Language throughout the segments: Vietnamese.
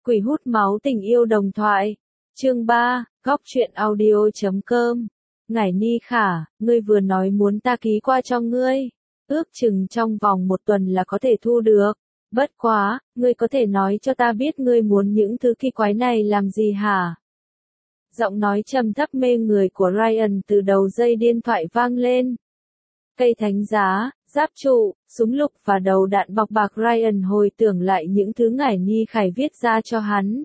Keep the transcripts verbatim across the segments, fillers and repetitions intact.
Quỷ hút máu tình yêu đồng thoại. Chương ba, góc truyện audio chấm com. Ngải Ni Khả, ngươi vừa nói muốn ta ký qua cho ngươi. Ước chừng trong vòng một tuần là có thể thu được. Bất quá, ngươi có thể nói cho ta biết ngươi muốn những thứ kỳ quái này làm gì hả? Giọng nói trầm thấp mê người của Ryan từ đầu dây điện thoại vang lên. Cây thánh giá, giáp trụ, súng lục và đầu đạn bọc bạc. Ryan hồi tưởng lại những thứ Ngải Ni Khải viết ra cho hắn.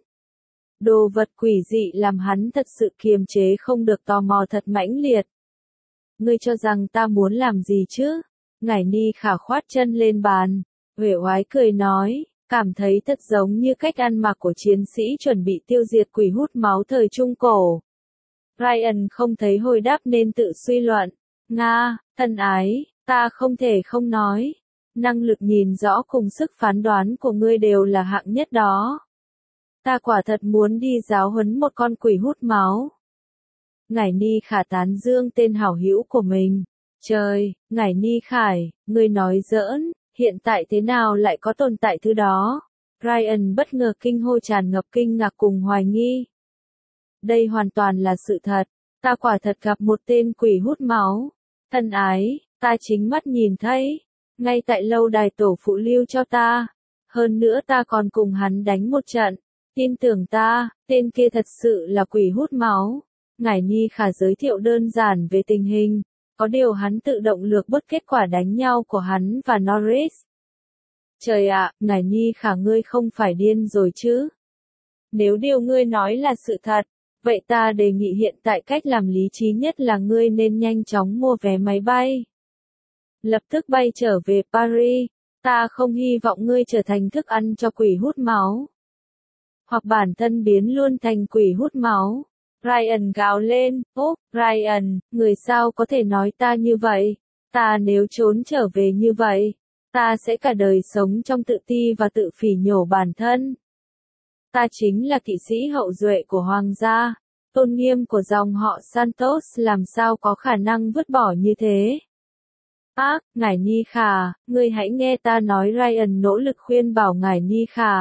Đồ vật quỷ dị làm hắn thật sự kiềm chế không được tò mò thật mãnh liệt. Ngươi cho rằng ta muốn làm gì chứ? Ngải Ni Khả khoát chân lên bàn, uể oải cười nói, cảm thấy thật giống như cách ăn mặc của chiến sĩ chuẩn bị tiêu diệt quỷ hút máu thời Trung Cổ. Ryan không thấy hồi đáp nên tự suy luận. Nga, thân ái, ta không thể không nói. Năng lực nhìn rõ cùng sức phán đoán của ngươi đều là hạng nhất đó. Ta quả thật muốn đi giáo huấn một con quỷ hút máu. Ngải Ni Khả tán dương tên hảo hữu của mình. Trời, Ngải Ni Khải, ngươi nói giỡn, hiện tại thế nào lại có tồn tại thứ đó? Ryan bất ngờ kinh hô tràn ngập kinh ngạc cùng hoài nghi. Đây hoàn toàn là sự thật, ta quả thật gặp một tên quỷ hút máu. Thân ái, ta chính mắt nhìn thấy, ngay tại lâu đài tổ phụ lưu cho ta. Hơn nữa ta còn cùng hắn đánh một trận. Tin tưởng ta, tên kia thật sự là quỷ hút máu. Ngải Ni Khả giới thiệu đơn giản về tình hình, có điều hắn tự động lược bớt kết quả đánh nhau của hắn và Norris. Trời ạ, Ngải Ni Khả ngươi không phải điên rồi chứ? Nếu điều ngươi nói là sự thật, vậy ta đề nghị hiện tại cách làm lý trí nhất là ngươi nên nhanh chóng mua vé máy bay. Lập tức bay trở về Paris, ta không hy vọng ngươi trở thành thức ăn cho quỷ hút máu. Hoặc bản thân biến luôn thành quỷ hút máu. Ryan gào lên, ốp, Ryan, người sao có thể nói ta như vậy? Ta nếu trốn trở về như vậy, ta sẽ cả đời sống trong tự ti và tự phỉ nhổ bản thân. Ta chính là kỵ sĩ hậu duệ của hoàng gia, tôn nghiêm của dòng họ Santos làm sao có khả năng vứt bỏ như thế? Ác, Ngải Ni Khả, ngươi hãy nghe ta nói. Ryan nỗ lực khuyên bảo Ngải Ni Khả.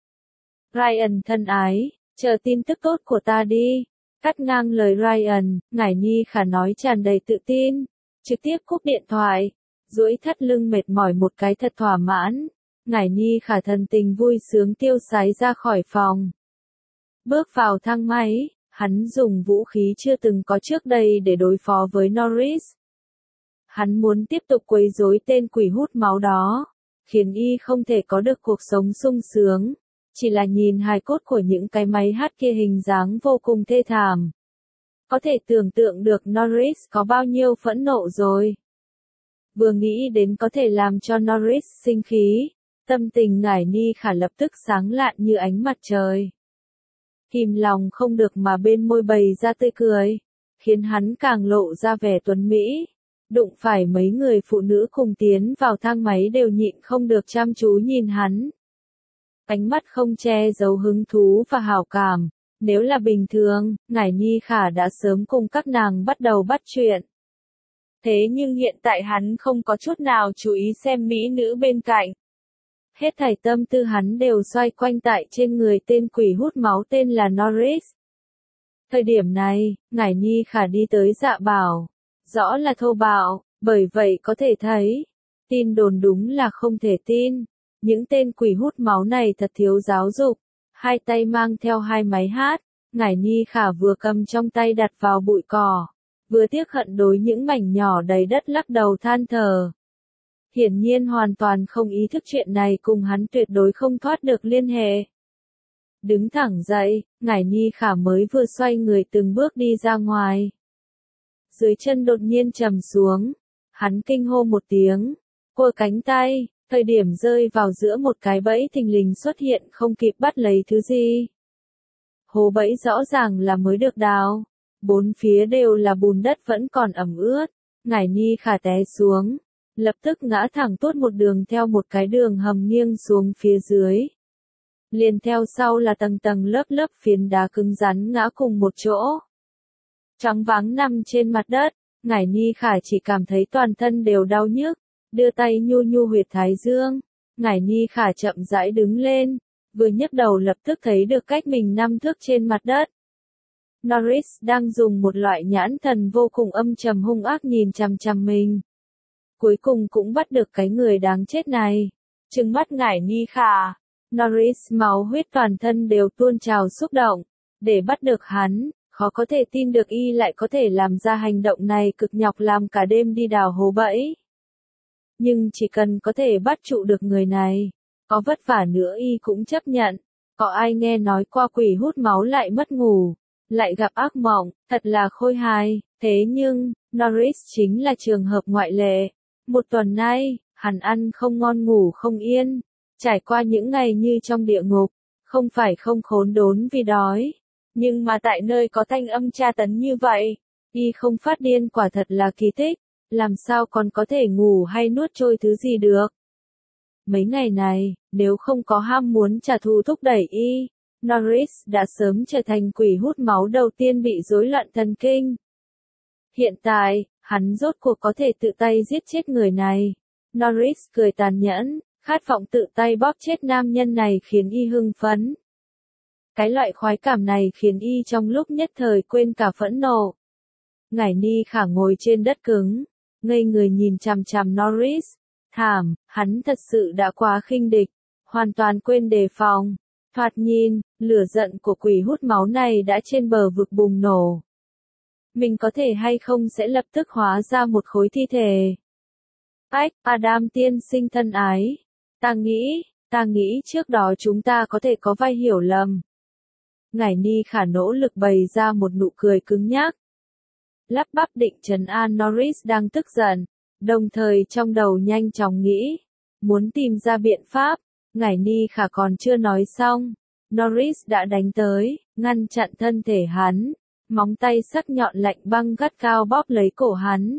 Ryan thân ái, chờ tin tức tốt của ta đi. Cắt ngang lời Ryan, Ngải Ni Khả nói tràn đầy tự tin, trực tiếp cúp điện thoại, duỗi thắt lưng mệt mỏi một cái thật thỏa mãn. Ngải Ni Khả thần tình vui sướng tiêu sái ra khỏi phòng. Bước vào thang máy, hắn dùng vũ khí chưa từng có trước đây để đối phó với Norris. Hắn muốn tiếp tục quấy rối tên quỷ hút máu đó, khiến y không thể có được cuộc sống sung sướng. Chỉ là nhìn hài cốt của những cái máy hát kia hình dáng vô cùng thê thảm. Có thể tưởng tượng được Norris có bao nhiêu phẫn nộ rồi. Vừa nghĩ đến có thể làm cho Norris sinh khí, tâm tình Ngải Ni Khả lập tức sáng lạn như ánh mặt trời. Kìm lòng không được mà bên môi bày ra tươi cười, khiến hắn càng lộ ra vẻ tuấn mỹ. Đụng phải mấy người phụ nữ cùng tiến vào thang máy đều nhịn không được chăm chú nhìn hắn. Ánh mắt không che giấu hứng thú và hảo cảm. Nếu là bình thường, Ngải Ni Khả đã sớm cùng các nàng bắt đầu bắt chuyện. Thế nhưng hiện tại hắn không có chút nào chú ý xem mỹ nữ bên cạnh. Hết thảy tâm tư hắn đều xoay quanh tại trên người tên quỷ hút máu tên là Norris. Thời điểm này, Ngải Ni Khả đi tới Dạ Bảo. Rõ là thô bạo, bởi vậy có thể thấy, tin đồn đúng là không thể tin. Những tên quỷ hút máu này thật thiếu giáo dục, hai tay mang theo hai máy hát, Ngải Ni Khả vừa cầm trong tay đặt vào bụi cỏ, vừa tiếc hận đối những mảnh nhỏ đầy đất lắc đầu than thở. Hiển nhiên hoàn toàn không ý thức chuyện này cùng hắn tuyệt đối không thoát được liên hệ. Đứng thẳng dậy, Ngải Ni Khả mới vừa xoay người từng bước đi ra ngoài. Dưới chân đột nhiên trầm xuống, hắn kinh hô một tiếng, cua cánh tay. Thời điểm rơi vào giữa một cái bẫy thình lình xuất hiện không kịp bắt lấy thứ gì. Hố bẫy rõ ràng là mới được đào. Bốn phía đều là bùn đất vẫn còn ẩm ướt. Ngải Ni Khả té xuống. Lập tức ngã thẳng tuốt một đường theo một cái đường hầm nghiêng xuống phía dưới. Liền theo sau là tầng tầng lớp lớp phiến đá cứng rắn ngã cùng một chỗ. Choáng váng nằm trên mặt đất. Ngải Ni Khả chỉ cảm thấy toàn thân đều đau nhức. Đưa tay nhu nhu huyệt thái dương, Ngải Ni Khả chậm rãi đứng lên, Vừa nhấc đầu lập tức thấy được cách mình năm thước trên mặt đất. Norris đang dùng một loại nhãn thần vô cùng âm trầm hung ác nhìn chằm chằm mình. Cuối cùng cũng bắt được cái người đáng chết này. Trừng mắt Ngải Ni Khả, Norris máu huyết toàn thân đều tuôn trào xúc động. Để bắt được hắn, khó có thể tin được y lại có thể làm ra hành động này cực nhọc làm cả đêm đi đào hố bẫy. Nhưng chỉ cần có thể bắt trụ được người này, có vất vả nữa y cũng chấp nhận. Có ai nghe nói qua quỷ hút máu lại mất ngủ, lại gặp ác mộng, thật là khôi hài. Thế nhưng, Norris chính là trường hợp ngoại lệ. Một tuần nay, hắn ăn không ngon ngủ không yên, trải qua những ngày như trong địa ngục, không phải không khốn đốn vì đói. Nhưng mà tại nơi có thanh âm tra tấn như vậy, y không phát điên quả thật là kỳ tích, làm sao còn có thể ngủ hay nuốt trôi thứ gì được. Mấy ngày này, nếu không có ham muốn trả thù thúc đẩy y, Norris đã sớm trở thành quỷ hút máu đầu tiên bị rối loạn thần kinh. Hiện tại, hắn rốt cuộc có thể tự tay giết chết người này. Norris cười tàn nhẫn, khát vọng tự tay bóp chết nam nhân này khiến y hưng phấn. Cái loại khoái cảm này khiến y trong lúc nhất thời quên cả phẫn nộ. Ngải Ni Khả ngồi trên đất cứng, ngây người nhìn chằm chằm Norris. Thảm, hắn thật sự đã quá khinh địch, hoàn toàn quên đề phòng. Thoạt nhìn, lửa giận của quỷ hút máu này đã trên bờ vực bùng nổ. Mình có thể hay không sẽ lập tức hóa ra một khối thi thể. Ách, Adam tiên sinh thân ái. Ta nghĩ, ta nghĩ trước đó chúng ta có thể có vai hiểu lầm. Ngải Ni Khả nỗ lực bày ra một nụ cười cứng nhắc. Lắp bắp định trấn an Norris đang tức giận, đồng thời trong đầu nhanh chóng nghĩ, muốn tìm ra biện pháp. Ngải Ni Khả còn chưa nói xong, Norris đã đánh tới, ngăn chặn thân thể hắn, móng tay sắc nhọn lạnh băng gắt cao bóp lấy cổ hắn.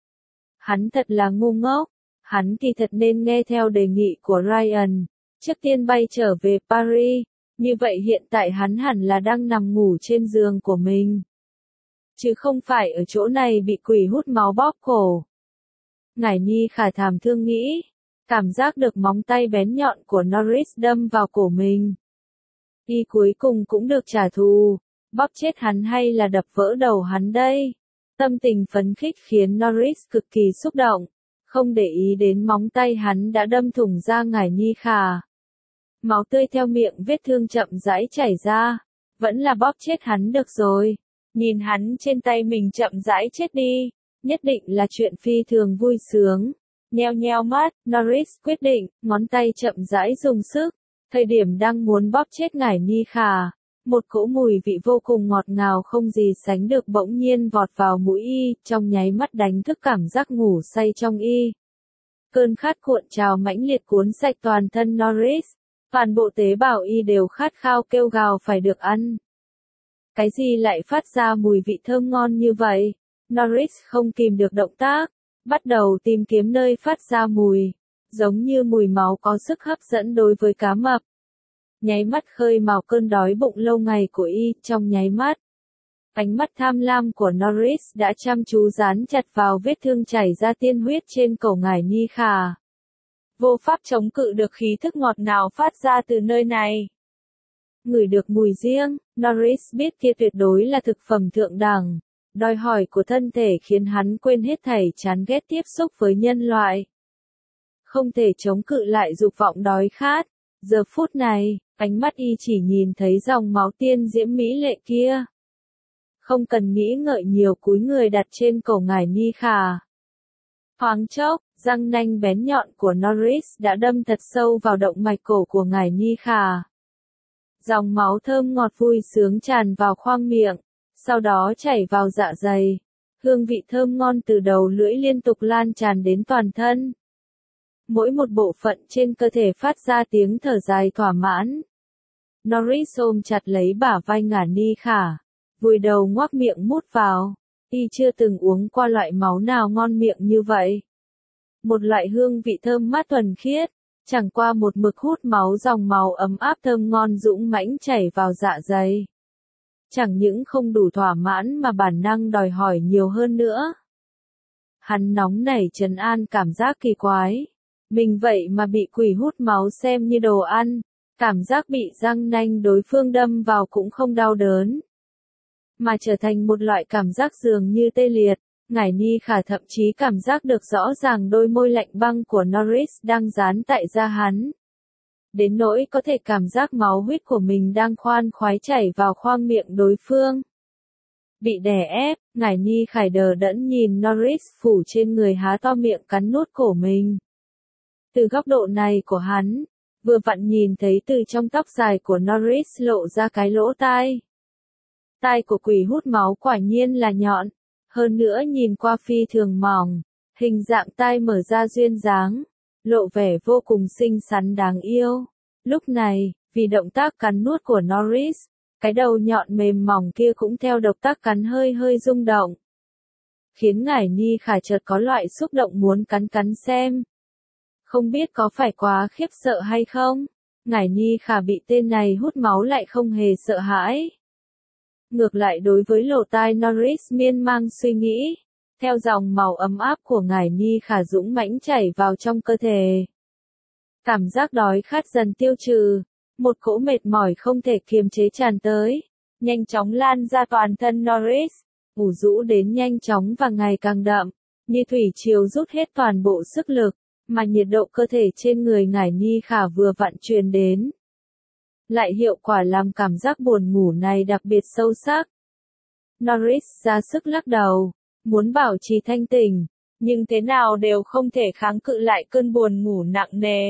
Hắn thật là ngu ngốc, hắn kỳ thật nên nghe theo đề nghị của Ryan, trước tiên bay trở về Paris, như vậy hiện tại hắn hẳn là đang nằm ngủ trên giường của mình. Chứ không phải ở chỗ này bị quỷ hút máu bóp cổ. Ngải Ni Khả thảm thương nghĩ, cảm giác được móng tay bén nhọn của Norris đâm vào cổ mình. Y cuối cùng cũng được trả thù, bóp chết hắn hay là đập vỡ đầu hắn đây? Tâm tình phấn khích khiến Norris cực kỳ xúc động, không để ý đến móng tay hắn đã đâm thủng da Ngải Ni Khả. Máu tươi theo miệng vết thương chậm rãi chảy ra, vẫn là bóp chết hắn được rồi. Nhìn hắn trên tay mình chậm rãi chết đi, nhất định là chuyện phi thường vui sướng. Nheo nheo mắt, Norris quyết định, ngón tay chậm rãi dùng sức. Thời điểm đang muốn bóp chết Ngải Ni Khả, một cỗ mùi vị vô cùng ngọt ngào không gì sánh được bỗng nhiên vọt vào mũi y, trong nháy mắt đánh thức cảm giác ngủ say trong y. Cơn khát cuộn trào mãnh liệt cuốn sạch toàn thân Norris, toàn bộ tế bào y đều khát khao kêu gào phải được ăn. Cái gì lại phát ra mùi vị thơm ngon như vậy? Norris không kìm được động tác, bắt đầu tìm kiếm nơi phát ra mùi, giống như mùi máu có sức hấp dẫn đối với cá mập. Nháy mắt khơi mào cơn đói bụng lâu ngày của y, trong nháy mắt. Ánh mắt tham lam của Norris đã chăm chú dán chặt vào vết thương chảy ra tiên huyết trên cổ Ngải Ni Khả. Vô pháp chống cự được khí thức ngọt ngào phát ra từ nơi này. Ngửi được mùi riêng, Norris biết kia tuyệt đối là thực phẩm thượng đẳng. Đòi hỏi của thân thể khiến hắn quên hết thảy chán ghét tiếp xúc với nhân loại. Không thể chống cự lại dục vọng đói khát. Giờ phút này, ánh mắt y chỉ nhìn thấy dòng máu tiên diễm mỹ lệ kia. Không cần nghĩ ngợi nhiều cúi người đặt trên cổ Ngải Ni Khả. Thoáng chốc, răng nanh bén nhọn của Norris đã đâm thật sâu vào động mạch cổ của Ngải Ni Khả. Dòng máu thơm ngọt vui sướng tràn vào khoang miệng, sau đó chảy vào dạ dày. Hương vị thơm ngon từ đầu lưỡi liên tục lan tràn đến toàn thân. Mỗi một bộ phận trên cơ thể phát ra tiếng thở dài thỏa mãn. Norris ôm chặt lấy bả vai Ngải Ni Khả, vùi đầu ngoác miệng mút vào. Y chưa từng uống qua loại máu nào ngon miệng như vậy. Một loại hương vị thơm mát thuần khiết, chẳng qua một mực hút máu dòng máu ấm áp thơm ngon dũng mãnh chảy vào dạ dày. Chẳng những không đủ thỏa mãn mà bản năng đòi hỏi nhiều hơn nữa. Hắn nóng nảy trấn an cảm giác kỳ quái. Mình vậy mà bị quỷ hút máu xem như đồ ăn. Cảm giác bị răng nanh đối phương đâm vào cũng không đau đớn, mà trở thành một loại cảm giác dường như tê liệt. Ngải Ni Khả thậm chí cảm giác được rõ ràng đôi môi lạnh băng của Norris đang dán tại da hắn. Đến nỗi có thể cảm giác máu huyết của mình đang khoan khoái chảy vào khoang miệng đối phương. Bị đè ép, Ngải Ni Khải đờ đẫn nhìn Norris phủ trên người há to miệng cắn nuốt cổ mình. Từ góc độ này của hắn, vừa vặn nhìn thấy từ trong tóc dài của Norris lộ ra cái lỗ tai. Tai của quỷ hút máu quả nhiên là nhọn, hơn nữa nhìn qua phi thường mỏng, hình dạng tai mở ra duyên dáng, lộ vẻ vô cùng xinh xắn đáng yêu. Lúc này, vì động tác cắn nuốt của Norris, cái đầu nhọn mềm mỏng kia cũng theo động tác cắn hơi hơi rung động, khiến Ngải Ni Khả chợt có loại xúc động muốn cắn cắn xem. Không biết có phải quá khiếp sợ hay không, Ngải Ni Khả bị tên này hút máu lại không hề sợ hãi. Ngược lại đối với lỗ tai Norris miên man suy nghĩ, theo dòng màu ấm áp của Ngải Ni Khả dũng mãnh chảy vào trong cơ thể. Cảm giác đói khát dần tiêu trừ, một cỗ mệt mỏi không thể kiềm chế tràn tới, nhanh chóng lan ra toàn thân Norris, ủ rũ đến nhanh chóng và ngày càng đậm, như thủy triều rút hết toàn bộ sức lực, mà nhiệt độ cơ thể trên người Ngải Ni Khả vừa vặn truyền đến. Lại hiệu quả làm cảm giác buồn ngủ này đặc biệt sâu sắc. Norris ra sức lắc đầu, muốn bảo trì thanh tỉnh, nhưng thế nào đều không thể kháng cự lại cơn buồn ngủ nặng nề.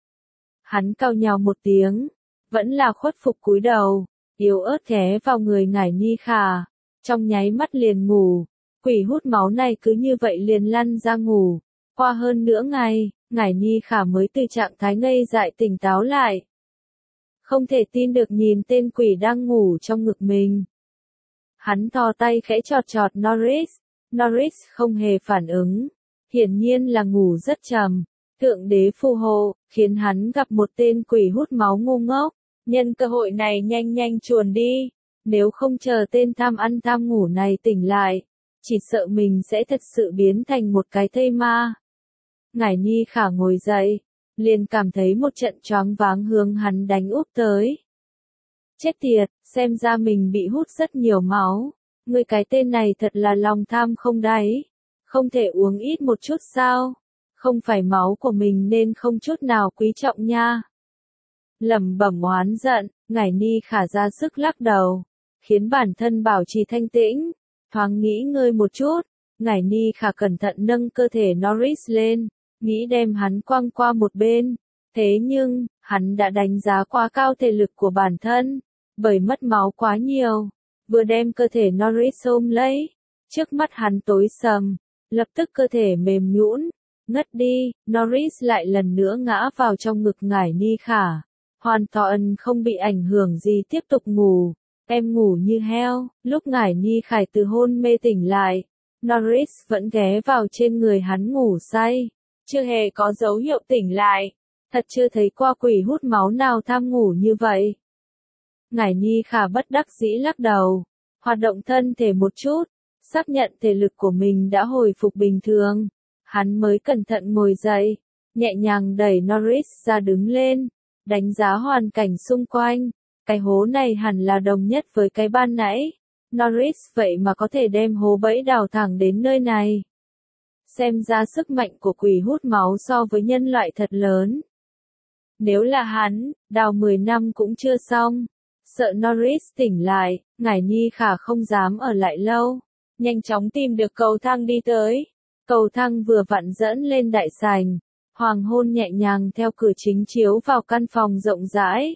Hắn cau nhàu một tiếng, vẫn là khuất phục cúi đầu, yếu ớt ghé vào người Ngải Ni Khả, trong nháy mắt liền ngủ. Quỷ hút máu này cứ như vậy liền lăn ra ngủ. Qua hơn nửa ngày, Ngải Ni Khả mới từ trạng thái ngây dại tỉnh táo lại. Không thể tin được nhìn tên quỷ đang ngủ trong ngực mình. Hắn thò tay khẽ chọt chọt Norris, Norris không hề phản ứng, hiển nhiên là ngủ rất trầm. Thượng đế phù hộ, khiến hắn gặp một tên quỷ hút máu ngu ngốc, nhân cơ hội này nhanh nhanh chuồn đi, nếu không chờ tên tham ăn tham ngủ này tỉnh lại, chỉ sợ mình sẽ thật sự biến thành một cái thây ma. Ngải Ni Khả ngồi dậy, liền cảm thấy một trận choáng váng hướng hắn đánh úp tới. Chết tiệt, xem ra mình bị hút rất nhiều máu, ngươi cái tên này thật là lòng tham không đáy, không thể uống ít một chút sao? Không phải máu của mình nên không chút nào quý trọng nha. Lẩm bẩm oán giận, Ngải Ni Khả ra sức lắc đầu, khiến bản thân bảo trì thanh tĩnh, thoáng nghĩ ngơi một chút. Ngải Ni Khả cẩn thận nâng cơ thể Norris lên, nghĩ đem hắn quăng qua một bên. Thế nhưng, hắn đã đánh giá quá cao thể lực của bản thân, bởi mất máu quá nhiều, vừa đem cơ thể Norris ôm lấy, trước mắt hắn tối sầm, lập tức cơ thể mềm nhũn, ngất đi. Norris lại lần nữa ngã vào trong ngực Ngải Ni Khả, hoàn toàn không bị ảnh hưởng gì tiếp tục ngủ. Em ngủ như heo. Lúc Ngải Ni Khải từ hôn mê tỉnh lại, Norris vẫn ghé vào trên người hắn ngủ say, chưa hề có dấu hiệu tỉnh lại. Thật chưa thấy qua quỷ hút máu nào tham ngủ như vậy. Ngải Ni Khả bất đắc dĩ lắc đầu, hoạt động thân thể một chút, xác nhận thể lực của mình đã hồi phục bình thường. Hắn mới cẩn thận ngồi dậy, nhẹ nhàng đẩy Norris ra đứng lên, đánh giá hoàn cảnh xung quanh. Cái hố này hẳn là đồng nhất với cái ban nãy. Norris vậy mà có thể đem hố bẫy đào thẳng đến nơi này. Xem ra sức mạnh của quỷ hút máu so với nhân loại thật lớn. Nếu là hắn, đào mười năm cũng chưa xong. Sợ Norris tỉnh lại, Ngải Ni Khả không dám ở lại lâu, nhanh chóng tìm được cầu thang đi tới. Cầu thang vừa vặn dẫn lên đại sảnh, hoàng hôn nhẹ nhàng theo cửa chính chiếu vào căn phòng rộng rãi,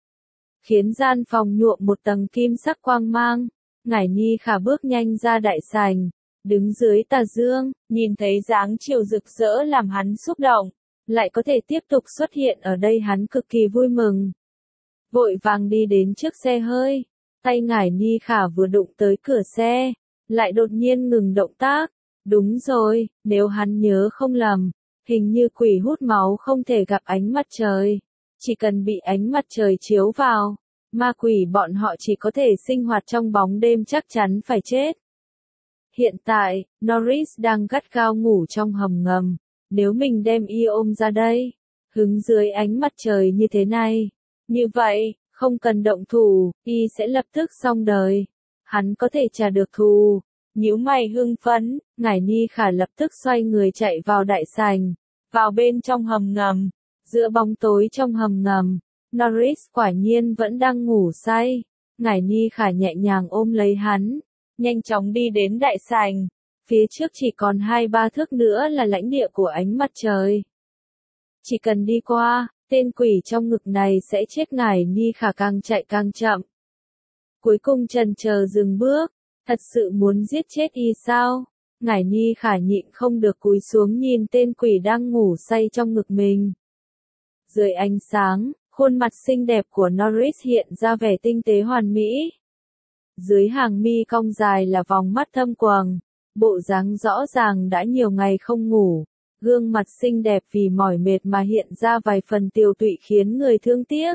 khiến gian phòng nhuộm một tầng kim sắc quang mang. Ngải Ni Khả bước nhanh ra đại sảnh, đứng dưới tà dương, nhìn thấy dáng chiều rực rỡ làm hắn xúc động, lại có thể tiếp tục xuất hiện ở đây hắn cực kỳ vui mừng. Vội vàng đi đến trước xe hơi, tay Ngải Ni Khả vừa đụng tới cửa xe, lại đột nhiên ngừng động tác. Đúng rồi, nếu hắn nhớ không lầm, hình như quỷ hút máu không thể gặp ánh mặt trời, chỉ cần bị ánh mặt trời chiếu vào, ma quỷ bọn họ chỉ có thể sinh hoạt trong bóng đêm chắc chắn phải chết. Hiện tại, Norris đang gắt gao ngủ trong hầm ngầm, nếu mình đem y ôm ra đây, hứng dưới ánh mặt trời như thế này, Như vậy, không cần động thủ, y sẽ lập tức xong đời. Hắn có thể trả được thù. Nhíu mày hưng phấn, Ngải Ni Khả lập tức xoay người chạy vào đại sảnh, vào bên trong hầm ngầm. Giữa bóng tối trong hầm ngầm, Norris quả nhiên vẫn đang ngủ say. Ngải Ni Khả nhẹ nhàng ôm lấy hắn, nhanh chóng đi đến đại sảnh. Phía trước chỉ còn hai ba thước nữa là lãnh địa của ánh mặt trời. Chỉ cần đi qua, tên quỷ trong ngực này sẽ chết. Ngải Ni Khả càng chạy càng chậm. Cuối cùng chần chờ dừng bước, thật sự muốn giết chết y sao? Ngải Ni Khả nhịn không được cúi xuống nhìn tên quỷ đang ngủ say trong ngực mình. Dưới ánh sáng, khuôn mặt xinh đẹp của Norris hiện ra vẻ tinh tế hoàn mỹ. Dưới hàng mi cong dài là vòng mắt thâm quầng, bộ dáng rõ ràng đã nhiều ngày không ngủ. Gương mặt xinh đẹp vì mỏi mệt mà hiện ra vài phần tiều tụy khiến người thương tiếc.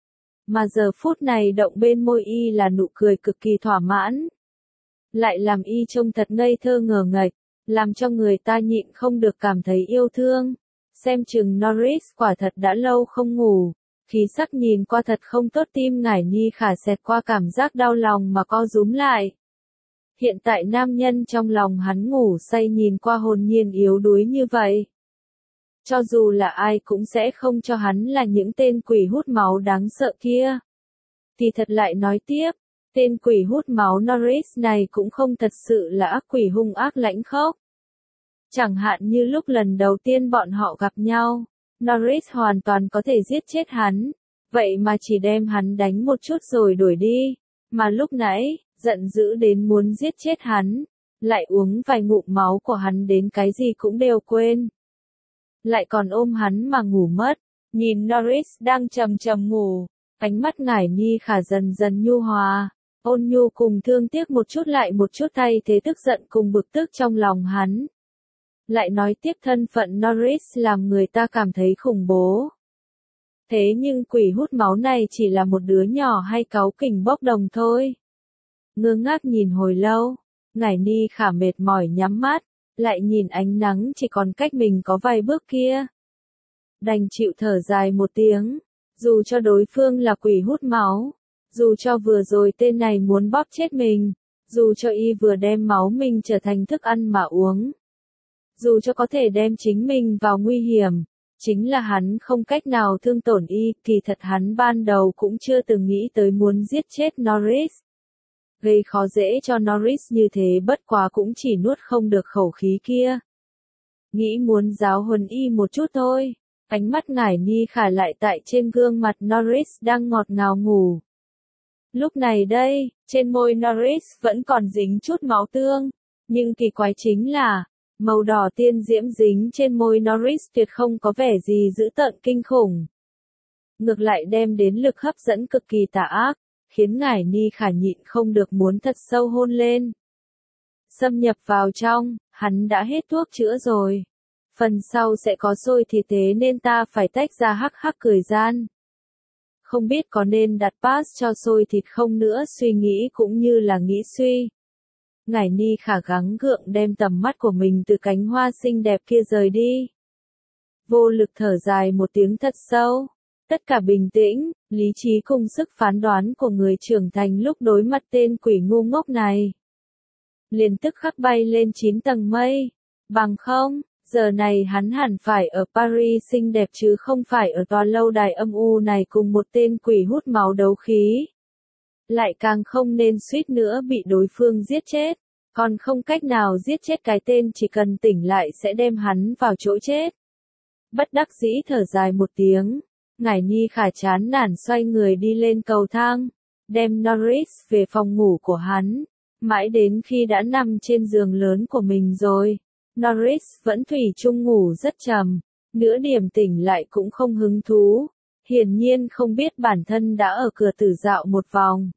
Mà giờ phút này động bên môi y là nụ cười cực kỳ thỏa mãn. Lại làm y trông thật ngây thơ ngờ nghệch, làm cho người ta nhịn không được cảm thấy yêu thương. Xem chừng Norris quả thật đã lâu không ngủ, khí sắc nhìn qua thật không tốt. Tim Ngải Ni Khả xẹt qua cảm giác đau lòng mà co rúm lại. Hiện tại nam nhân trong lòng hắn ngủ say nhìn qua hồn nhiên yếu đuối như vậy. Cho dù là ai cũng sẽ không cho hắn là những tên quỷ hút máu đáng sợ kia. Thì thật lại nói tiếp, tên quỷ hút máu Norris này cũng không thật sự là ác quỷ hung ác lãnh khốc. Chẳng hạn như lúc lần đầu tiên bọn họ gặp nhau, Norris hoàn toàn có thể giết chết hắn, vậy mà chỉ đem hắn đánh một chút rồi đuổi đi. Mà lúc nãy, giận dữ đến muốn giết chết hắn, lại uống vài ngụm máu của hắn đến cái gì cũng đều quên. Lại còn ôm hắn mà ngủ mất. Nhìn Norris đang trầm trầm ngủ, ánh mắt Ngải Ni Khả dần dần nhu hòa, ôn nhu cùng thương tiếc một chút lại một chút thay thế tức giận cùng bực tức trong lòng hắn. Lại nói tiếp thân phận Norris làm người ta cảm thấy khủng bố. Thế nhưng quỷ hút máu này chỉ là một đứa nhỏ hay cáu kỉnh bốc đồng thôi. Ngơ ngác nhìn hồi lâu, Ngải Ni Khả mệt mỏi nhắm mắt, lại nhìn ánh nắng chỉ còn cách mình có vài bước kia. Đành chịu thở dài một tiếng, dù cho đối phương là quỷ hút máu, dù cho vừa rồi tên này muốn bóp chết mình, dù cho y vừa đem máu mình trở thành thức ăn mà uống. Dù cho có thể đem chính mình vào nguy hiểm, chính là hắn không cách nào thương tổn y, kỳ thật hắn ban đầu cũng chưa từng nghĩ tới muốn giết chết Norris. Gây khó dễ cho Norris như thế bất quá cũng chỉ nuốt không được khẩu khí kia. Nghĩ muốn giáo huấn y một chút thôi. Ánh mắt Ngải Ni Khả lại tại trên gương mặt Norris đang ngọt ngào ngủ. Lúc này đây, trên môi Norris vẫn còn dính chút máu tương, nhưng kỳ quái chính là, màu đỏ tiên diễm dính trên môi Norris tuyệt không có vẻ gì dữ tợn kinh khủng. Ngược lại đem đến lực hấp dẫn cực kỳ tà ác, khiến Ngải Ni Khả nhịn không được muốn thật sâu hôn lên. Xâm nhập vào trong, hắn đã hết thuốc chữa rồi. Phần sau sẽ có xôi thịt thế nên ta phải tách ra hắc hắc cười gian. Không biết có nên đặt pass cho xôi thịt không nữa, suy nghĩ cũng như là nghĩ suy. Ngải Ni Khả gắng gượng đem tầm mắt của mình từ cánh hoa xinh đẹp kia rời đi. Vô lực thở dài một tiếng thật sâu. Tất cả bình tĩnh, lý trí cùng sức phán đoán của người trưởng thành lúc đối mặt tên quỷ ngu ngốc này. Liền tức khắc bay lên chín tầng mây. Bằng không, giờ này hắn hẳn phải ở Paris xinh đẹp chứ không phải ở tòa lâu đài âm u này cùng một tên quỷ hút máu đấu khí. Lại càng không nên suýt nữa bị đối phương giết chết, còn không cách nào giết chết cái tên chỉ cần tỉnh lại sẽ đem hắn vào chỗ chết. Bất đắc dĩ thở dài một tiếng, Ngải Ni Khả chán nản xoay người đi lên cầu thang, đem Norris về phòng ngủ của hắn, mãi đến khi đã nằm trên giường lớn của mình rồi. Norris vẫn thủy chung ngủ rất trầm, nửa điểm tỉnh lại cũng không hứng thú, hiển nhiên không biết bản thân đã ở cửa tử dạo một vòng.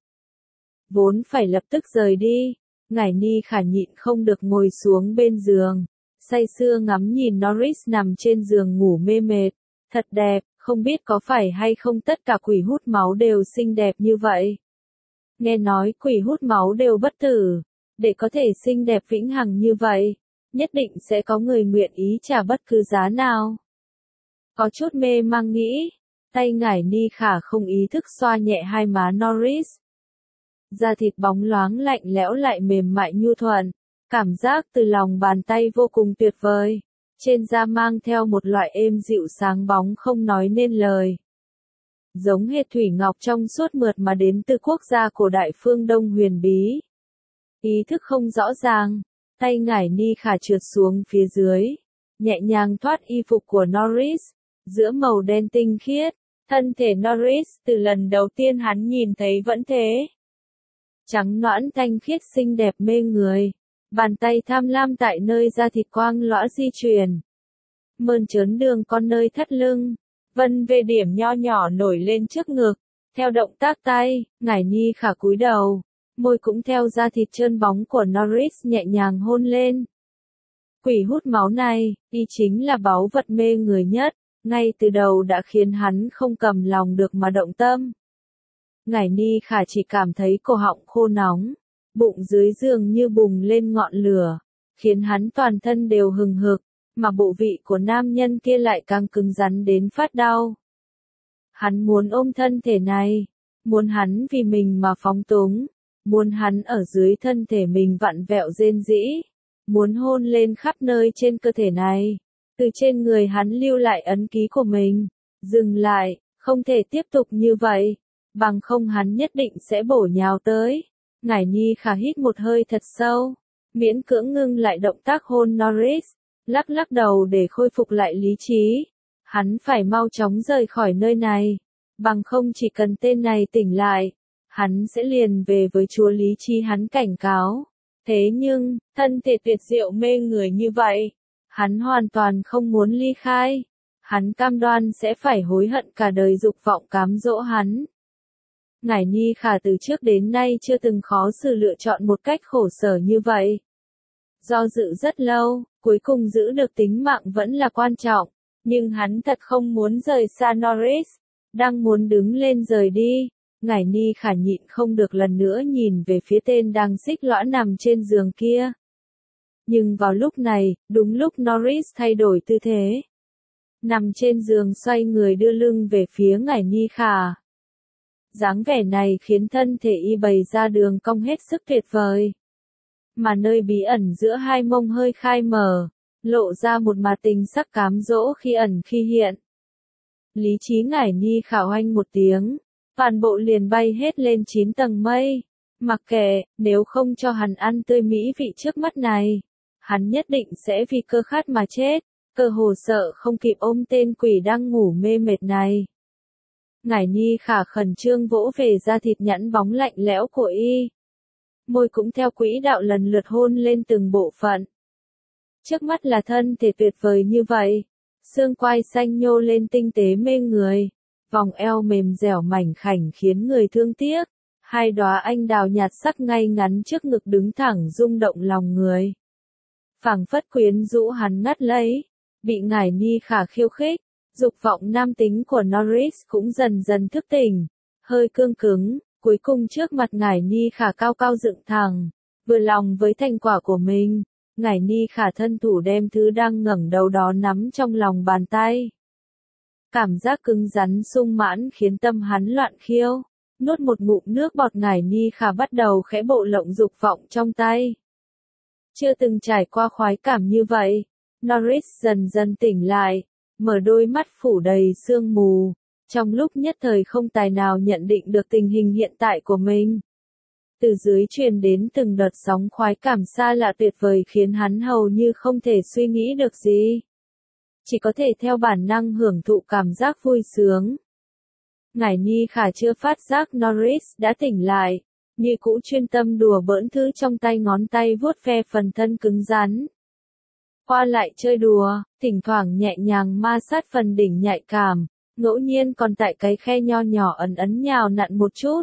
Vốn phải lập tức rời đi, Ngải Ni Khả nhịn không được ngồi xuống bên giường, say sưa ngắm nhìn Norris nằm trên giường ngủ mê mệt, thật đẹp, không biết có phải hay không tất cả quỷ hút máu đều xinh đẹp như vậy. Nghe nói quỷ hút máu đều bất tử, để có thể xinh đẹp vĩnh hằng như vậy, nhất định sẽ có người nguyện ý trả bất cứ giá nào. Có chút mê mang nghĩ, Tay ngải ni khả không ý thức xoa nhẹ hai má Norris. Da thịt bóng loáng lạnh lẽo lại mềm mại nhu thuận. Cảm giác từ lòng bàn tay vô cùng tuyệt vời. Trên da mang theo một loại êm dịu sáng bóng không nói nên lời. Giống hệt thủy ngọc trong suốt mượt mà đến từ quốc gia cổ đại phương Đông huyền bí. Ý thức không rõ ràng, tay ngải ni khả trượt xuống phía dưới, nhẹ nhàng thoát y phục của Norris, giữa màu đen tinh khiết, thân thể Norris từ lần đầu tiên hắn nhìn thấy vẫn thế. Trắng nõn thanh khiết xinh đẹp mê người, bàn tay tham lam tại nơi da thịt quang lõa di chuyển. Mơn trớn đường con nơi thắt lưng, vân về điểm nho nhỏ nổi lên trước ngực, theo động tác tay, ngải ni khả cúi đầu. Môi cũng theo da thịt trơn bóng của Norris nhẹ nhàng hôn lên. Quỷ hút máu này, y chính là báu vật mê người nhất, ngay từ đầu đã khiến hắn không cầm lòng được mà động tâm. Ngải ni khả chỉ cảm thấy cổ họng khô nóng, bụng dưới giường như bùng lên ngọn lửa, khiến hắn toàn thân đều hừng hực, mà bộ vị của nam nhân kia lại càng cứng rắn đến phát đau. Hắn muốn ôm thân thể này, muốn hắn vì mình mà phóng túng. Muốn hắn ở dưới thân thể mình vặn vẹo rên rĩ, muốn hôn lên khắp nơi trên cơ thể này, từ trên người hắn lưu lại ấn ký của mình. Dừng lại, không thể tiếp tục như vậy, bằng không hắn nhất định sẽ bổ nhào tới. Ngải ni khả hít một hơi thật sâu, miễn cưỡng ngưng lại động tác hôn Norris, lắc lắc đầu để khôi phục lại lý trí. Hắn phải mau chóng rời khỏi nơi này, bằng không chỉ cần tên này tỉnh lại, hắn sẽ liền về với chúa lý trí hắn cảnh cáo. Thế nhưng, thân thể tuyệt diệu mê người như vậy, hắn hoàn toàn không muốn ly khai. Hắn cam đoan sẽ phải hối hận cả đời dục vọng cám dỗ hắn. Ngải ni khả từ trước đến nay chưa từng khó xử lựa chọn một cách khổ sở như vậy. Do dự rất lâu, cuối cùng giữ được tính mạng vẫn là quan trọng, nhưng hắn thật không muốn rời xa Norris, đang muốn đứng lên rời đi. Ngải ni khả nhịn không được lần nữa nhìn về phía tên đang xích lõa nằm trên giường kia. Nhưng vào lúc này, đúng lúc Norris thay đổi tư thế. Nằm trên giường xoay người đưa lưng về phía ngải ni khả. Dáng vẻ này khiến thân thể y bày ra đường cong hết sức tuyệt vời. Mà nơi bí ẩn giữa hai mông hơi khai mở, lộ ra một mặt tình sắc cám dỗ khi ẩn khi hiện. Lý trí ngải ni khả oanh một tiếng. Toàn bộ liền bay hết lên chín tầng mây. Mặc kệ, nếu không cho hắn ăn tươi mỹ vị trước mắt này, hắn nhất định sẽ vì cơ khát mà chết, cơ hồ sợ không kịp ôm tên quỷ đang ngủ mê mệt này. Ngải ni khả khẩn trương vỗ về da thịt nhẵn bóng lạnh lẽo của y. Môi cũng theo quỹ đạo lần lượt hôn lên từng bộ phận. Trước mắt là thân thể tuyệt vời như vậy, xương quai xanh nhô lên tinh tế mê người. Vòng eo mềm dẻo mảnh khảnh khiến người thương tiếc, hai đóa anh đào nhạt sắc ngay ngắn trước ngực đứng thẳng rung động lòng người. Phảng phất quyến rũ hắn ngắt lấy, bị ngải ni khả khiêu khích, dục vọng nam tính của Norris cũng dần dần thức tỉnh, hơi cương cứng, cuối cùng trước mặt ngải ni khả cao cao dựng thẳng, vừa lòng với thành quả của mình, ngải ni khả thân thủ đem thứ đang ngẩng đầu đó nắm trong lòng bàn tay. Cảm giác cứng rắn sung mãn khiến tâm hắn loạn khiêu, nuốt một ngụm nước bọt ngải ni khả bắt đầu khẽ bộ lộng dục vọng trong tay. Chưa từng trải qua khoái cảm như vậy, Norris dần dần tỉnh lại, mở đôi mắt phủ đầy sương mù, trong lúc nhất thời không tài nào nhận định được tình hình hiện tại của mình. Từ dưới truyền đến từng đợt sóng khoái cảm xa lạ tuyệt vời khiến hắn hầu như không thể suy nghĩ được gì. Chỉ có thể theo bản năng hưởng thụ cảm giác vui sướng. Ngải ni khả chưa phát giác Norris đã tỉnh lại, như cũ chuyên tâm đùa bỡn thứ trong tay, ngón tay vuốt ve phần thân cứng rắn. Qua lại chơi đùa, thỉnh thoảng nhẹ nhàng ma sát phần đỉnh nhạy cảm, ngẫu nhiên còn tại cái khe nho nhỏ ẩn ấn nhào nặn một chút.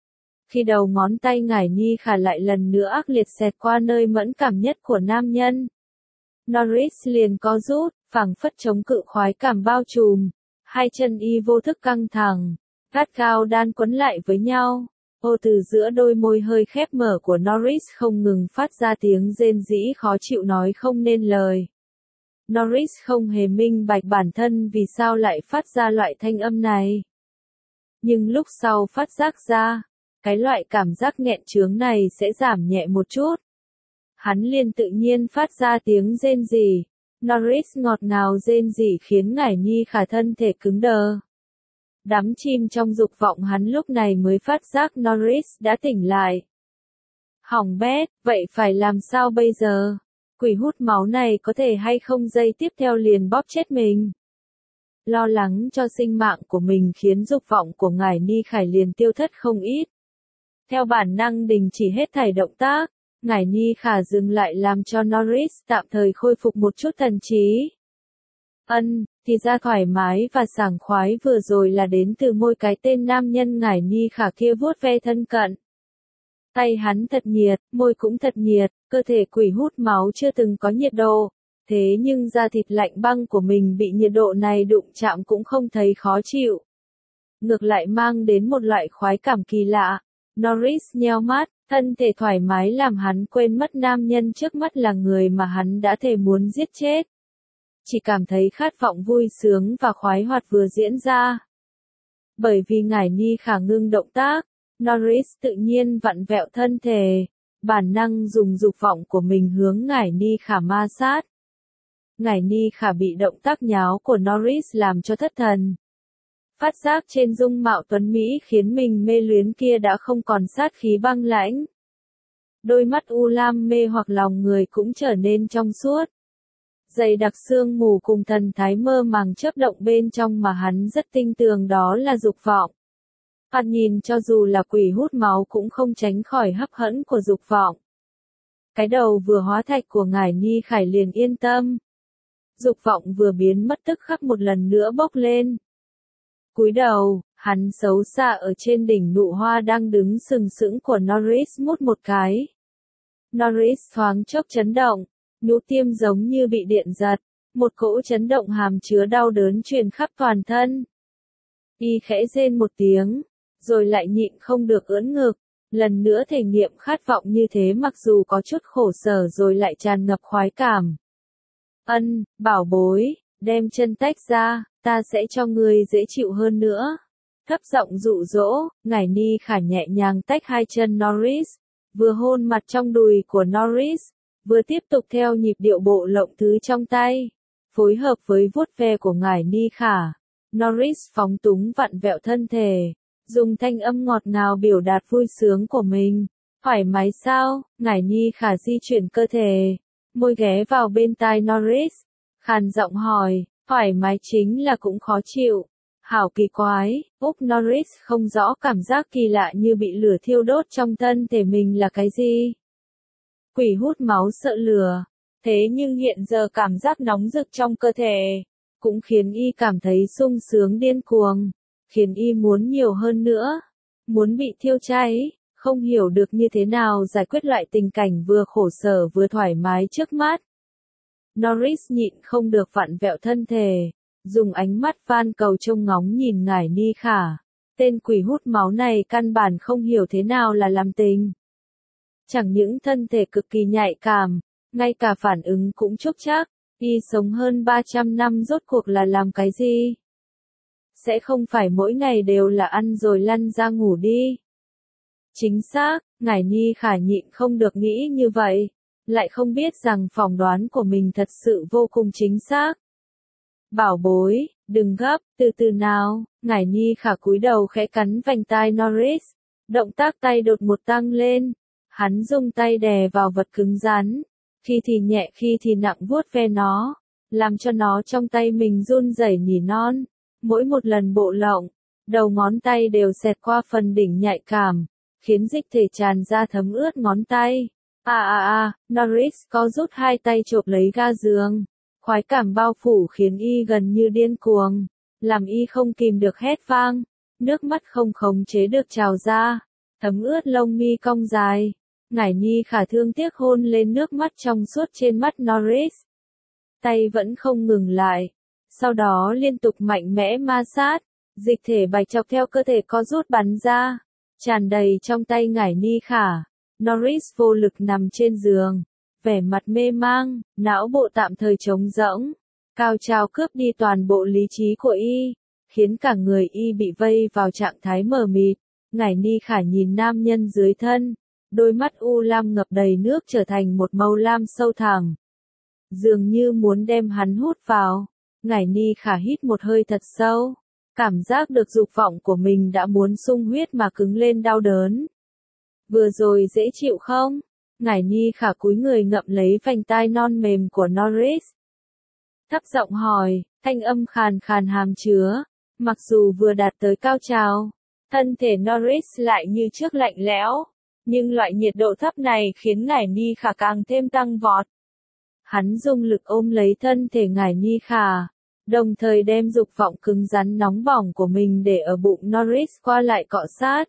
Khi đầu ngón tay ngải ni khả lại lần nữa ác liệt xẹt qua nơi mẫn cảm nhất của nam nhân, Norris liền co rút, phảng phất chống cự khoái cảm bao trùm, hai chân y vô thức căng thẳng, gắt gao đan quấn lại với nhau. Ô từ giữa đôi môi hơi khép mở của Norris không ngừng phát ra tiếng rên rỉ khó chịu nói không nên lời. Norris không hề minh bạch bản thân vì sao lại phát ra loại thanh âm này. Nhưng lúc sau phát giác ra, cái loại cảm giác nghẹn chướng này sẽ giảm nhẹ một chút. Hắn liền tự nhiên phát ra tiếng rên rỉ. Norris ngọt ngào rên rỉ khiến Ngải Nhi Khả thân thể cứng đờ. Đắm chìm trong dục vọng hắn lúc này mới phát giác Norris đã tỉnh lại. Hỏng bét, vậy phải làm sao bây giờ? Quỷ hút máu này có thể hay không giây tiếp theo liền bóp chết mình? Lo lắng cho sinh mạng của mình khiến dục vọng của Ngải Ni Khải liền tiêu thất không ít. Theo bản năng đình chỉ hết thảy động tác, Ngải Ni Khả dừng lại làm cho Norris tạm thời khôi phục một chút thần trí. Ân, thì ra thoải mái và sảng khoái vừa rồi là đến từ môi cái tên nam nhân Ngải Ni Khả kia vuốt ve thân cận. Tay hắn thật nhiệt, môi cũng thật nhiệt, cơ thể quỷ hút máu chưa từng có nhiệt độ. Thế nhưng da thịt lạnh băng của mình bị nhiệt độ này đụng chạm cũng không thấy khó chịu. Ngược lại mang đến một loại khoái cảm kỳ lạ. Norris nheo mắt, thân thể thoải mái làm hắn quên mất nam nhân trước mắt là người mà hắn đã thề muốn giết chết. Chỉ cảm thấy khát vọng vui sướng và khoái hoạt vừa diễn ra. Bởi vì Ngải Ni Khả ngưng động tác, Norris tự nhiên vặn vẹo thân thể, bản năng dùng dục vọng của mình hướng Ngải Ni Khả ma sát. Ngải Ni Khả bị động tác nháo của Norris làm cho thất thần. Phát giác trên dung mạo tuấn Mỹ khiến mình mê luyến kia đã không còn sát khí băng lãnh. Đôi mắt u lam mê hoặc lòng người cũng trở nên trong suốt. Dày đặc sương mù cùng thần thái mơ màng chớp động bên trong mà hắn rất tinh tường đó là dục vọng. Hắn nhìn cho dù là quỷ hút máu cũng không tránh khỏi hấp hẫn của dục vọng. Cái đầu vừa hóa thạch của Ngải Ni Khải liền yên tâm. Dục vọng vừa biến mất tức khắc một lần nữa bốc lên. Cúi đầu, hắn xấu xa ở trên đỉnh nụ hoa đang đứng sừng sững của Norris mút một cái. Norris thoáng chốc chấn động, nhũ tiêm giống như bị điện giật, một cỗ chấn động hàm chứa đau đớn truyền khắp toàn thân. Y khẽ rên một tiếng, rồi lại nhịn không được ưỡn ngực, lần nữa thể nghiệm khát vọng như thế mặc dù có chút khổ sở rồi lại tràn ngập khoái cảm. Ân, bảo bối, đem chân tách ra, ta sẽ cho ngươi dễ chịu hơn nữa. Thấp giọng dụ dỗ, Ngải Ni Khả nhẹ nhàng tách hai chân Norris, vừa hôn mặt trong đùi của Norris, vừa tiếp tục theo nhịp điệu bộ lộng thứ trong tay, phối hợp với vuốt ve của Ngải Ni Khả. Norris phóng túng vặn vẹo thân thể, dùng thanh âm ngọt ngào biểu đạt vui sướng của mình. Thoải mái sao? Ngải Ni Khả di chuyển cơ thể, môi ghé vào bên tai Norris, khàn giọng hỏi, thoải mái chính là cũng khó chịu. Hảo kỳ quái, Úc Norris không rõ cảm giác kỳ lạ như bị lửa thiêu đốt trong thân thể mình là cái gì. Quỷ hút máu sợ lửa, thế nhưng hiện giờ cảm giác nóng rực trong cơ thể, cũng khiến y cảm thấy sung sướng điên cuồng, khiến y muốn nhiều hơn nữa, muốn bị thiêu cháy, không hiểu được như thế nào giải quyết loại tình cảnh vừa khổ sở vừa thoải mái trước mắt. Norris nhịn không được vặn vẹo thân thể, dùng ánh mắt van cầu trông ngóng nhìn Ngải Ni Khả. Tên quỷ hút máu này căn bản không hiểu thế nào là làm tình. Chẳng những thân thể cực kỳ nhạy cảm, ngay cả phản ứng cũng chốc chắc, y sống hơn ba trăm năm rốt cuộc là làm cái gì? Sẽ không phải mỗi ngày đều là ăn rồi lăn ra ngủ đi. Chính xác, Ngải Ni Khả nhịn không được nghĩ như vậy, lại không biết rằng phỏng đoán của mình thật sự vô cùng chính xác. Bảo bối, đừng gấp, từ từ nào. Ngải Ni Khả cúi đầu khẽ cắn vành tai Norris, động tác tay đột một tăng lên, hắn dùng tay đè vào vật cứng rắn, khi thì nhẹ khi thì nặng vuốt ve nó, làm cho nó trong tay mình run rẩy nỉ non. Mỗi một lần bộ lộng, đầu ngón tay đều xẹt qua phần đỉnh nhạy cảm, khiến dịch thể tràn ra thấm ướt ngón tay. À à à, Norris có rút hai tay chộp lấy ga giường. Khoái cảm bao phủ khiến y gần như điên cuồng, làm y không kìm được hét vang, nước mắt không khống chế được trào ra, thấm ướt lông mi cong dài. Ngải Ni Khả thương tiếc hôn lên nước mắt trong suốt trên mắt Norris. Tay vẫn không ngừng lại, sau đó liên tục mạnh mẽ ma sát, dịch thể bạch chọc theo cơ thể co rút bắn ra, tràn đầy trong tay Ngải Ni Khả. Norris vô lực nằm trên giường, vẻ mặt mê mang, não bộ tạm thời trống rỗng. Cao trào cướp đi toàn bộ lý trí của y, khiến cả người y bị vây vào trạng thái mờ mịt. Ngải Ni Khả nhìn nam nhân dưới thân, đôi mắt u lam ngập đầy nước trở thành một màu lam sâu thẳm. Dường như muốn đem hắn hút vào. Ngải Ni Khả hít một hơi thật sâu, cảm giác được dục vọng của mình đã muốn sung huyết mà cứng lên đau đớn. Vừa rồi dễ chịu không? Ngải Ni Khả cúi người ngậm lấy vành tai non mềm của Norris. Thấp giọng hỏi, thanh âm khàn khàn hàm chứa. Mặc dù vừa đạt tới cao trào, thân thể Norris lại như trước lạnh lẽo, nhưng loại nhiệt độ thấp này khiến Ngải Ni Khả càng thêm tăng vọt. Hắn dùng lực ôm lấy thân thể Ngải Ni Khả, đồng thời đem dục vọng cứng rắn nóng bỏng của mình để ở bụng Norris qua lại cọ sát.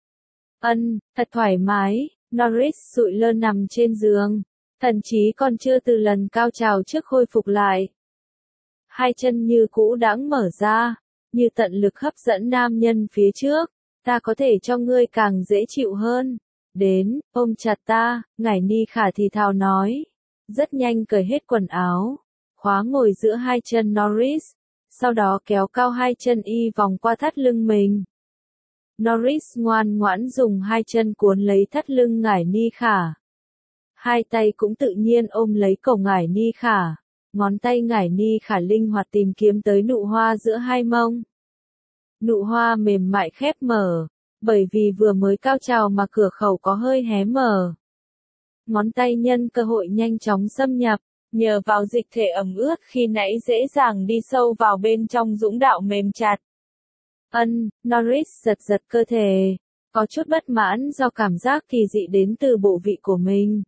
Ân, thật thoải mái, Norris sụi lơ nằm trên giường, thậm chí còn chưa từ lần cao trào trước khôi phục lại. Hai chân như cũ đãng mở ra, như tận lực hấp dẫn nam nhân phía trước, ta có thể cho ngươi càng dễ chịu hơn. Đến, ôm chặt ta, Ngải Ni Khả thì thào nói. Rất nhanh cởi hết quần áo, khóa ngồi giữa hai chân Norris, sau đó kéo cao hai chân y vòng qua thắt lưng mình. Norris ngoan ngoãn dùng hai chân cuốn lấy thắt lưng Ngải Ni Khả. Hai tay cũng tự nhiên ôm lấy cổ Ngải Ni Khả, ngón tay Ngải Ni Khả linh hoạt tìm kiếm tới nụ hoa giữa hai mông. Nụ hoa mềm mại khép mở, bởi vì vừa mới cao trào mà cửa khẩu có hơi hé mở. Ngón tay nhân cơ hội nhanh chóng xâm nhập, nhờ vào dịch thể ẩm ướt khi nãy dễ dàng đi sâu vào bên trong dũng đạo mềm chặt. Ân, Norris giật giật cơ thể, có chút bất mãn do cảm giác kỳ dị đến từ bộ vị của mình.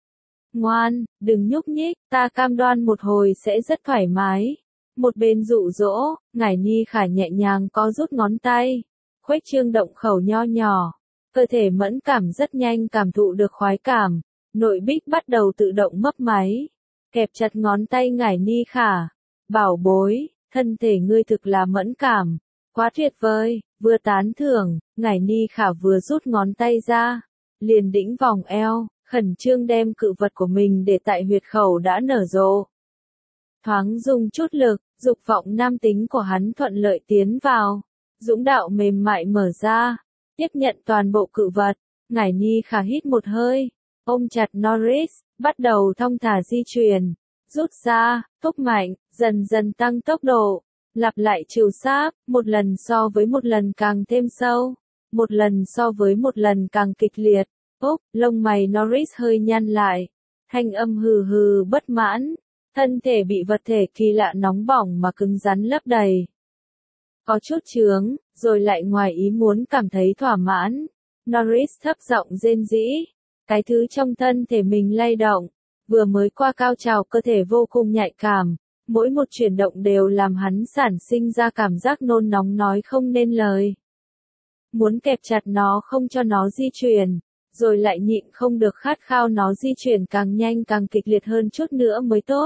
Ngoan, đừng nhúc nhích, ta cam đoan một hồi sẽ rất thoải mái. Một bên dụ dỗ, Ngải Ni Khả nhẹ nhàng có rút ngón tay, khuếch trương động khẩu nho nhỏ, cơ thể mẫn cảm rất nhanh cảm thụ được khoái cảm. Nội bích bắt đầu tự động mấp máy, kẹp chặt ngón tay Ngải Ni Khả. Bảo bối, thân thể ngươi thực là mẫn cảm, quá tuyệt vời, vừa tán thưởng, Ngải Ni Khả vừa rút ngón tay ra, liền đĩnh vòng eo, khẩn trương đem cự vật của mình để tại huyệt khẩu đã nở rộ. Thoáng dùng chút lực, dục vọng nam tính của hắn thuận lợi tiến vào, dũng đạo mềm mại mở ra, tiếp nhận toàn bộ cự vật, Ngải Ni Khả hít một hơi. Ôm chặt Norris, bắt đầu thong thả di chuyển, rút ra, thúc mạnh, dần dần tăng tốc độ, lặp lại trìu sáp, một lần so với một lần càng thêm sâu, một lần so với một lần càng kịch liệt. Úc, lông mày Norris hơi nhăn lại, thanh âm hừ hừ bất mãn, thân thể bị vật thể kỳ lạ nóng bỏng mà cứng rắn lấp đầy. Có chút chướng, rồi lại ngoài ý muốn cảm thấy thỏa mãn. Norris thấp giọng rên rỉ. Cái thứ trong thân thể mình lay động, vừa mới qua cao trào cơ thể vô cùng nhạy cảm, mỗi một chuyển động đều làm hắn sản sinh ra cảm giác nôn nóng nói không nên lời. Muốn kẹp chặt nó không cho nó di chuyển, rồi lại nhịn không được khát khao nó di chuyển càng nhanh càng kịch liệt hơn chút nữa mới tốt.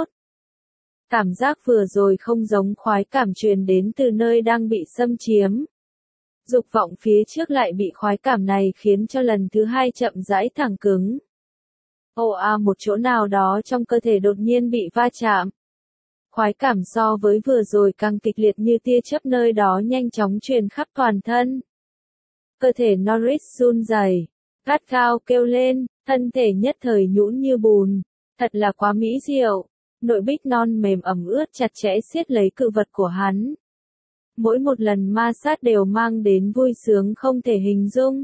Cảm giác vừa rồi không giống khoái cảm truyền đến từ nơi đang bị xâm chiếm. Dục vọng phía trước lại bị khoái cảm này khiến cho lần thứ hai chậm rãi thẳng cứng. Ồ à một chỗ nào đó trong cơ thể đột nhiên bị va chạm. Khoái cảm so với vừa rồi càng kịch liệt như tia chớp nơi đó nhanh chóng truyền khắp toàn thân. Cơ thể Norris run rẩy, gắt gao kêu lên, thân thể nhất thời nhũn như bùn. Thật là quá mỹ diệu. Nội bích non mềm ẩm ướt chặt chẽ siết lấy cự vật của hắn. Mỗi một lần ma sát đều mang đến vui sướng không thể hình dung.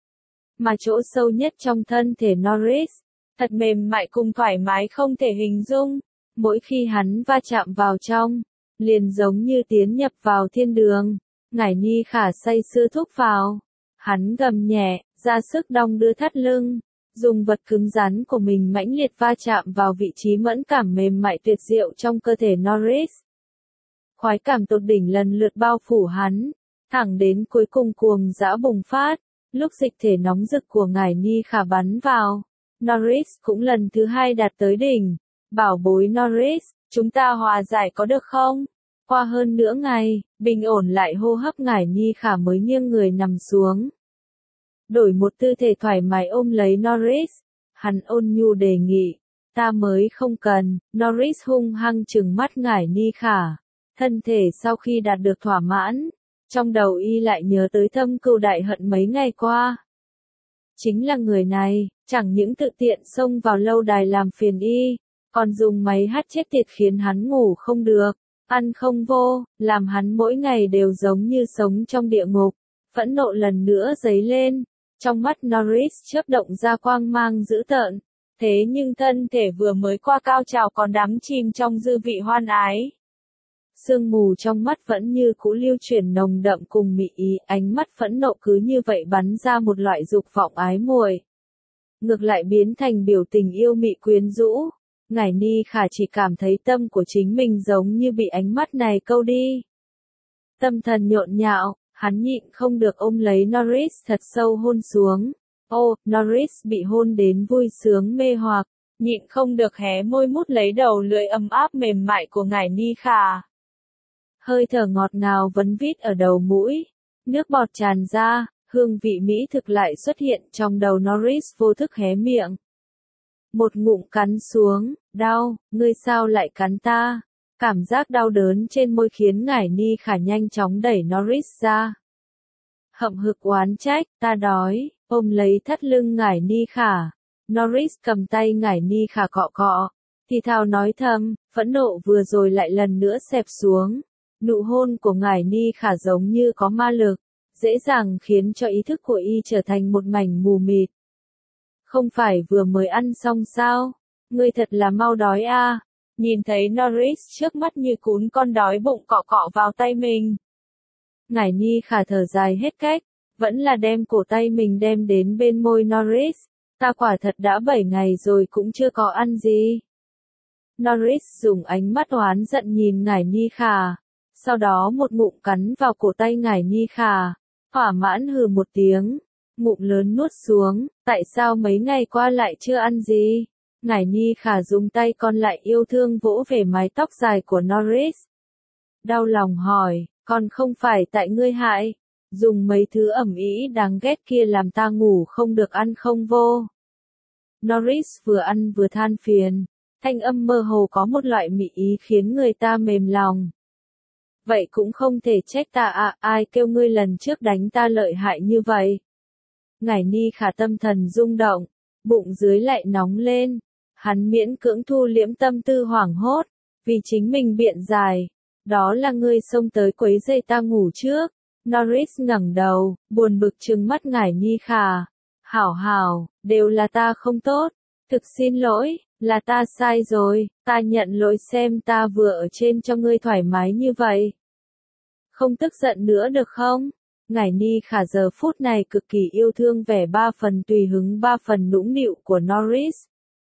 Mà chỗ sâu nhất trong thân thể Norris, thật mềm mại cùng thoải mái không thể hình dung. Mỗi khi hắn va chạm vào trong, liền giống như tiến nhập vào thiên đường. Ngải Ni Khả say sưa thúc vào. Hắn gầm nhẹ, ra sức đong đưa thắt lưng. Dùng vật cứng rắn của mình mãnh liệt va chạm vào vị trí mẫn cảm mềm mại tuyệt diệu trong cơ thể Norris. Khoái cảm tột đỉnh lần lượt bao phủ hắn, thẳng đến cuối cùng cuồng dã bùng phát, lúc dịch thể nóng rực của Ngải Ni Khả bắn vào. Norris cũng lần thứ hai đạt tới đỉnh. Bảo bối Norris, chúng ta hòa giải có được không? Qua hơn nửa ngày, bình ổn lại hô hấp Ngải Ni Khả mới nghiêng người nằm xuống. Đổi một tư thể thoải mái ôm lấy Norris, hắn ôn nhu đề nghị, Ta mới không cần, Norris hung hăng trừng mắt ngải Ni Khả. Thân thể sau khi đạt được thỏa mãn, trong đầu y lại nhớ tới thâm cừu đại hận mấy ngày qua. Chính là người này, chẳng những tự tiện xông vào lâu đài làm phiền y, còn dùng máy hát chết tiệt khiến hắn ngủ không được, ăn không vô, làm hắn mỗi ngày đều giống như sống trong địa ngục. Phẫn nộ lần nữa dấy lên, trong mắt Norris chớp động ra quang mang dữ tợn, thế nhưng thân thể vừa mới qua cao trào còn đắm chìm trong dư vị hoan ái. Sương mù trong mắt vẫn như cũ lưu chuyển nồng đậm cùng mị ý, ánh mắt phẫn nộ cứ như vậy bắn ra một loại dục vọng ái muội. Ngược lại biến thành biểu tình yêu mị quyến rũ. Ngải Ni Khả chỉ cảm thấy tâm của chính mình giống như bị ánh mắt này câu đi. Tâm thần nhộn nhạo, hắn nhịn không được ôm lấy Norris thật sâu hôn xuống. Ô, Norris bị hôn đến vui sướng mê hoặc, nhịn không được hé môi mút lấy đầu lưỡi ấm áp mềm mại của Ngải Ni Khả. Hơi thở ngọt ngào vấn vít ở đầu mũi, nước bọt tràn ra, hương vị mỹ thực lại xuất hiện trong đầu Norris vô thức hé miệng. Một ngụm cắn xuống, đau, ngươi sao lại cắn ta? Cảm giác đau đớn trên môi khiến Ngải Ni Khả nhanh chóng đẩy Norris ra. Hậm hực oán trách, ta đói, ôm lấy thắt lưng Ngải Ni Khả. Norris cầm tay Ngải Ni Khả cọ cọ, thì thào nói thầm, phẫn nộ vừa rồi lại lần nữa xẹp xuống. Nụ hôn của Ngải Ni Khả giống như có ma lực, dễ dàng khiến cho ý thức của y trở thành một mảnh mù mịt. Không phải vừa mới ăn xong sao? Ngươi thật là mau đói a. À. Nhìn thấy Norris trước mắt như cún con đói bụng cọ cọ vào tay mình. Ngải Ni Khả thở dài hết cách, vẫn là đem cổ tay mình đem đến bên môi Norris. Ta quả thật đã bảy ngày rồi cũng chưa có ăn gì. Norris dùng ánh mắt oán giận nhìn Ngải Ni Khả. Sau đó một ngụm cắn vào cổ tay Ngải Ni Khả. Thỏa mãn hừ một tiếng. Ngụm lớn nuốt xuống, tại sao mấy ngày qua lại chưa ăn gì? Ngải Ni Khả dùng tay còn lại yêu thương vỗ về mái tóc dài của Norris. Đau lòng hỏi, còn không phải tại ngươi hại, dùng mấy thứ ẩm ý đáng ghét kia làm ta ngủ không được ăn không vô. Norris vừa ăn vừa than phiền, thanh âm mơ hồ có một loại mị ý khiến người ta mềm lòng. Vậy cũng không thể trách ta à, ai kêu ngươi lần trước đánh ta lợi hại như vậy. Ngải Ni Khả tâm thần rung động, bụng dưới lại nóng lên, hắn miễn cưỡng thu liễm tâm tư hoảng hốt, vì chính mình biện giải, đó là ngươi xông tới quấy rầy ta ngủ trước. Norris ngẩng đầu, buồn bực trừng mắt Ngải Ni Khả, hảo hảo, đều là ta không tốt, thực xin lỗi, là ta sai rồi, ta nhận lỗi xem ta vừa ở trên cho ngươi thoải mái như vậy. Không tức giận nữa được không? Ngải Ni Khả giờ phút này cực kỳ yêu thương vẻ ba phần tùy hứng ba phần nũng nịu của Norris.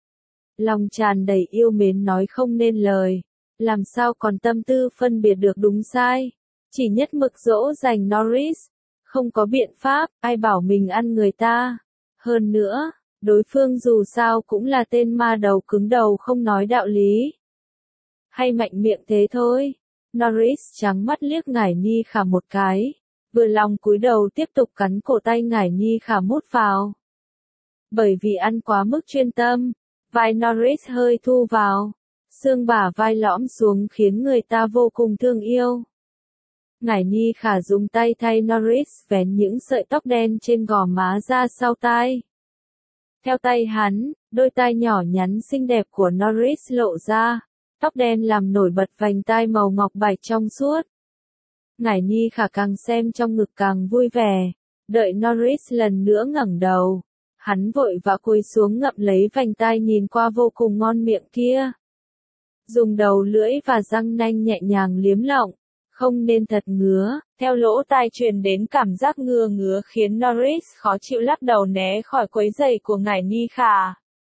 Lòng tràn đầy yêu mến nói không nên lời, làm sao còn tâm tư phân biệt được đúng sai, chỉ nhất mực dỗ dành Norris, không có biện pháp, ai bảo mình ăn người ta. Hơn nữa, đối phương dù sao cũng là tên ma đầu cứng đầu không nói đạo lý. Hay mạnh miệng thế thôi. Norris trắng mắt liếc Ngải Ni Khả một cái. Vừa lòng cúi đầu tiếp tục cắn cổ tay Ngải Ni Khả mút vào. Bởi vì ăn quá mức chuyên tâm, vai Norris hơi thu vào, xương bả vai lõm xuống khiến người ta vô cùng thương yêu. Ngải Ni Khả dùng tay thay Norris vén những sợi tóc đen trên gò má ra sau tai. Theo tay hắn, đôi tai nhỏ nhắn xinh đẹp của Norris lộ ra, tóc đen làm nổi bật vành tai màu ngọc bạch trong suốt. Ngải Ni Khả càng xem trong ngực càng vui vẻ, đợi Norris lần nữa ngẩng đầu. Hắn vội vã cúi xuống ngậm lấy vành tai nhìn qua vô cùng ngon miệng kia. Dùng đầu lưỡi và răng nanh nhẹ nhàng liếm lọng, không nên thật ngứa, theo lỗ tai truyền đến cảm giác ngứa ngứa khiến Norris khó chịu lắc đầu né khỏi quấy rầy của Ngải Ni Khả.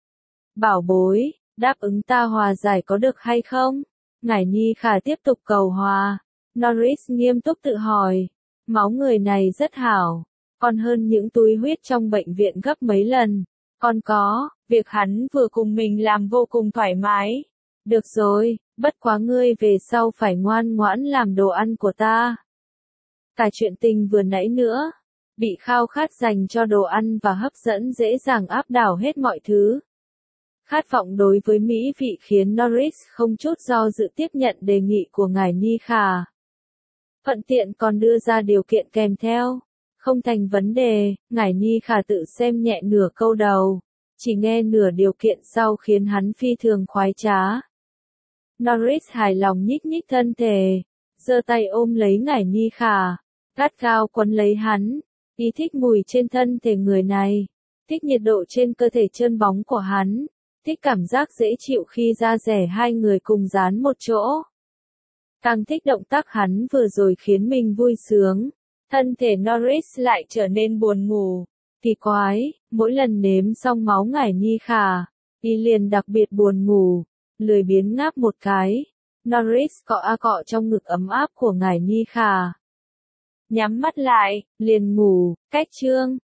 Bảo bối, đáp ứng ta hòa giải có được hay không? Ngải Ni Khả tiếp tục cầu hòa. Norris nghiêm túc tự hỏi, máu người này rất hảo, còn hơn những túi huyết trong bệnh viện gấp mấy lần, còn có, việc hắn vừa cùng mình làm vô cùng thoải mái. Được rồi, bất quá ngươi về sau phải ngoan ngoãn làm đồ ăn của ta. Cả chuyện tình vừa nãy nữa, bị khao khát dành cho đồ ăn và hấp dẫn dễ dàng áp đảo hết mọi thứ. Khát vọng đối với mỹ vị khiến Norris không chút do dự tiếp nhận đề nghị của ngài Ni Khả. Thuận tiện còn đưa ra điều kiện kèm theo. Không thành vấn đề, ngài Ni Khả tự xem nhẹ nửa câu đầu. Chỉ nghe nửa điều kiện sau khiến hắn phi thường khoái trá. Norris hài lòng nhích nhích thân thể, giơ tay ôm lấy ngải Ni Khả, gắt gao quấn lấy hắn, ý thích mùi trên thân thể người này, thích nhiệt độ trên cơ thể trơn bóng của hắn, thích cảm giác dễ chịu khi da dẻ hai người cùng dán một chỗ. Càng thích động tác hắn vừa rồi khiến mình vui sướng, thân thể Norris lại trở nên buồn ngủ. Kỳ quái, mỗi lần nếm xong máu ngải Ni Khả, y liền đặc biệt buồn ngủ, lười biếng ngáp một cái. Norris cọ a cọ trong ngực ấm áp của ngải Ni Khả. Nhắm mắt lại, liền ngủ, cách chương.